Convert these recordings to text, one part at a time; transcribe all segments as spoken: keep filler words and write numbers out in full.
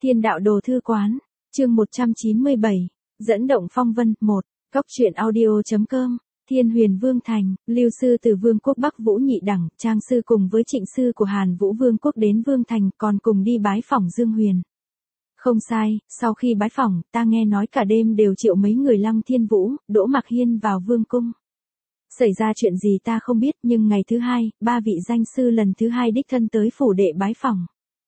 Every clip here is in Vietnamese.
Thiên đạo đồ thư quán, chương một trăm chín mươi bảy, dẫn động phong vân, một, Cóc truyện audio.com, Thiên Huyền Vương Thành, Lưu sư từ Vương quốc Bắc Vũ nhị đẳng, Trang sư cùng với Trịnh sư của Hàn Vũ Vương quốc đến Vương Thành còn cùng đi bái phỏng Dương Huyền. Không sai, sau khi bái phỏng, ta nghe nói cả đêm đều triệu mấy người Lăng Thiên Vũ, Đỗ Mạc Hiên vào vương cung. Xảy ra chuyện gì ta không biết, nhưng ngày thứ hai, ba vị danh sư lần thứ hai đích thân tới phủ đệ bái phỏng.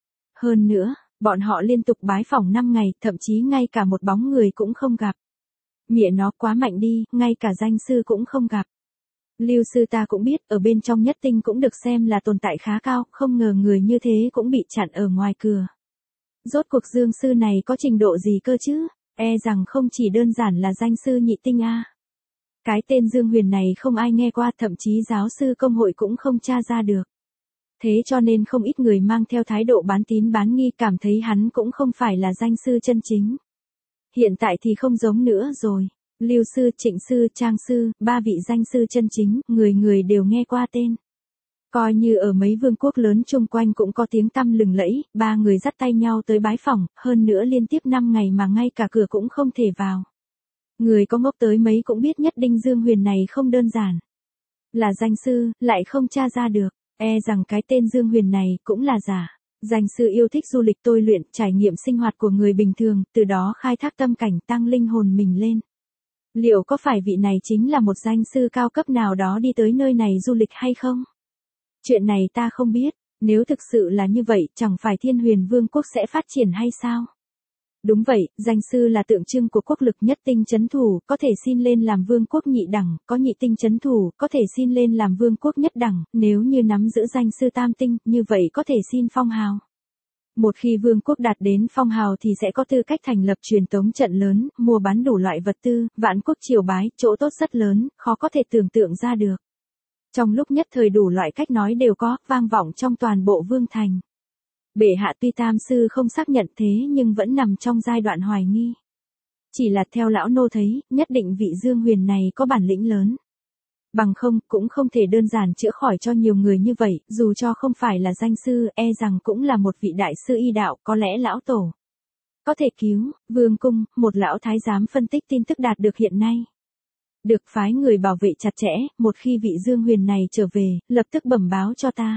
Hơn nữa, bọn họ liên tục bái phỏng năm ngày, thậm chí ngay cả một bóng người cũng không gặp. Mẹ nó quá mạnh đi, ngay cả danh sư cũng không gặp. Lưu sư ta cũng biết, ở bên trong nhất tinh cũng được xem là tồn tại khá cao, không ngờ người như thế cũng bị chặn ở ngoài cửa. Rốt cuộc Dương sư này có trình độ gì cơ chứ, e rằng không chỉ đơn giản là danh sư nhị tinh a. Cái tên Dương Huyền này không ai nghe qua, thậm chí giáo sư công hội cũng không tra ra được. Thế cho nên không ít người mang theo thái độ bán tín bán nghi, cảm thấy hắn cũng không phải là danh sư chân chính. Hiện tại thì không giống nữa rồi. Lưu sư, Trịnh sư, Trang sư, ba vị danh sư chân chính, người người đều nghe qua tên. Coi như ở mấy vương quốc lớn chung quanh cũng có tiếng tăm lừng lẫy, ba người dắt tay nhau tới bái phỏng, hơn nữa liên tiếp năm ngày mà ngay cả cửa cũng không thể vào. Người có ngốc tới mấy cũng biết nhất định Dương Huyền này không đơn giản. Là danh sư, lại không tra ra được, e rằng cái tên Dương Huyền này cũng là giả. Danh sư yêu thích du lịch tôi luyện, trải nghiệm sinh hoạt của người bình thường, từ đó khai thác tâm cảnh tăng linh hồn mình lên. Liệu có phải vị này chính là một danh sư cao cấp nào đó đi tới nơi này du lịch hay không? Chuyện này ta không biết, nếu thực sự là như vậy, chẳng phải Thiên Huyền Vương quốc sẽ phát triển hay sao? Đúng vậy, danh sư là tượng trưng của quốc lực, nhất tinh chấn thủ, có thể xin lên làm vương quốc nhị đẳng, có nhị tinh chấn thủ, có thể xin lên làm vương quốc nhất đẳng, nếu như nắm giữ danh sư tam tinh, như vậy có thể xin phong hào. Một khi vương quốc đạt đến phong hào thì sẽ có tư cách thành lập truyền tống trận lớn, mua bán đủ loại vật tư, vạn quốc triều bái, chỗ tốt rất lớn, khó có thể tưởng tượng ra được. Trong lúc nhất thời đủ loại cách nói đều có, vang vọng trong toàn bộ vương thành. Bệ hạ tuy tam sư không xác nhận thế nhưng vẫn nằm trong giai đoạn hoài nghi. Chỉ là theo lão nô thấy, nhất định vị Dương Huyền này có bản lĩnh lớn. Bằng không, cũng không thể đơn giản chữa khỏi cho nhiều người như vậy, dù cho không phải là danh sư, e rằng cũng là một vị đại sư y đạo, có lẽ lão tổ có thể cứu. Vương cung, một lão thái giám phân tích tin tức đạt được hiện nay. Được phái người bảo vệ chặt chẽ, một khi vị Dương Huyền này trở về, lập tức bẩm báo cho ta.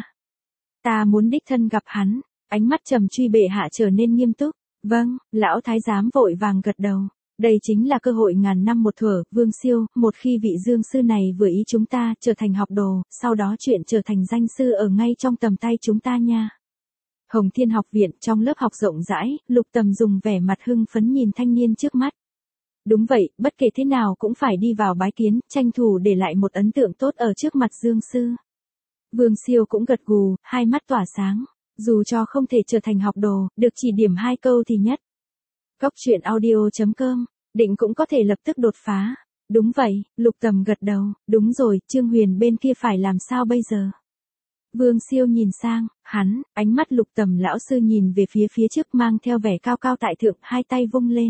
Ta muốn đích thân gặp hắn. Ánh mắt trầm truy bệ hạ trở nên nghiêm túc. Vâng, lão thái giám vội vàng gật đầu. Đây chính là cơ hội ngàn năm một thuở, Vương Siêu, một khi vị Dương sư này vừa ý chúng ta, trở thành học đồ, sau đó chuyện trở thành danh sư ở ngay trong tầm tay chúng ta nha. Hồng Thiên học viện, trong lớp học rộng rãi, Lục Tầm dùng vẻ mặt hưng phấn nhìn thanh niên trước mắt. Đúng vậy, bất kể thế nào cũng phải đi vào bái kiến, tranh thủ để lại một ấn tượng tốt ở trước mặt Dương sư. Vương Siêu cũng gật gù, hai mắt tỏa sáng. Dù cho không thể trở thành học đồ, được chỉ điểm hai câu thì nhất. Cóc truyện audio.com, định cũng có thể lập tức đột phá. Đúng vậy, Lục Tầm gật đầu, đúng rồi, Trương Huyền bên kia phải làm sao bây giờ? Vương Siêu nhìn sang, hắn, ánh mắt Lục Tầm lão sư nhìn về phía phía trước mang theo vẻ cao cao tại thượng, hai tay vung lên.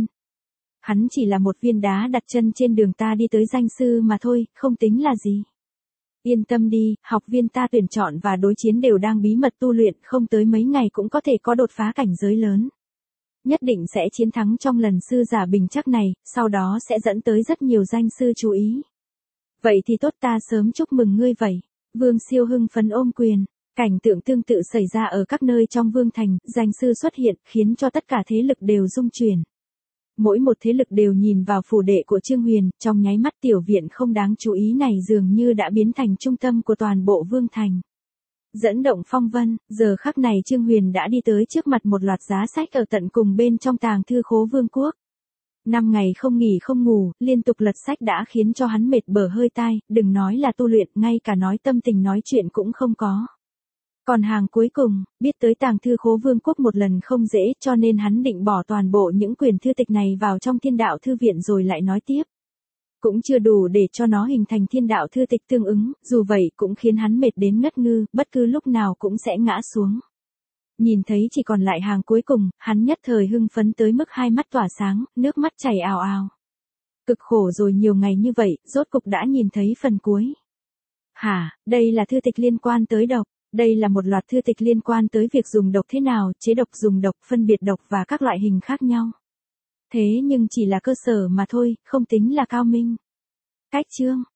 Hắn chỉ là một viên đá đặt chân trên đường ta đi tới danh sư mà thôi, không tính là gì. Yên tâm đi, học viên ta tuyển chọn và đối chiến đều đang bí mật tu luyện, không tới mấy ngày cũng có thể có đột phá cảnh giới lớn. Nhất định sẽ chiến thắng trong lần sư giả bình chắc này, sau đó sẽ dẫn tới rất nhiều danh sư chú ý. Vậy thì tốt, ta sớm chúc mừng ngươi vậy. Vương Siêu hưng phấn ôm quyền. Cảnh tượng tương tự xảy ra ở các nơi trong vương thành, danh sư xuất hiện, khiến cho tất cả thế lực đều rung chuyển. Mỗi một thế lực đều nhìn vào phủ đệ của Trương Huyền, trong nháy mắt tiểu viện không đáng chú ý này dường như đã biến thành trung tâm của toàn bộ vương thành. Dẫn động phong vân, giờ khắc này Trương Huyền đã đi tới trước mặt một loạt giá sách ở tận cùng bên trong tàng thư khố vương quốc. Năm ngày không nghỉ không ngủ, liên tục lật sách đã khiến cho hắn mệt bở hơi tai, đừng nói là tu luyện, ngay cả nói tâm tình nói chuyện cũng không có. Còn hàng cuối cùng, biết tới tàng thư khố vương quốc một lần không dễ, cho nên hắn định bỏ toàn bộ những quyển thư tịch này vào trong thiên đạo thư viện rồi lại nói tiếp. Cũng chưa đủ để cho nó hình thành thiên đạo thư tịch tương ứng, dù vậy cũng khiến hắn mệt đến ngất ngư, bất cứ lúc nào cũng sẽ ngã xuống. Nhìn thấy chỉ còn lại hàng cuối cùng, hắn nhất thời hưng phấn tới mức hai mắt tỏa sáng, nước mắt chảy ào ào. Cực khổ rồi nhiều ngày như vậy, rốt cục đã nhìn thấy phần cuối. Hả, đây là thư tịch liên quan tới độc. Đây là một loạt thư tịch liên quan tới việc dùng độc thế nào, chế độc, dùng độc, phân biệt độc và các loại hình khác nhau. Thế nhưng chỉ là cơ sở mà thôi, không tính là cao minh. Cách chương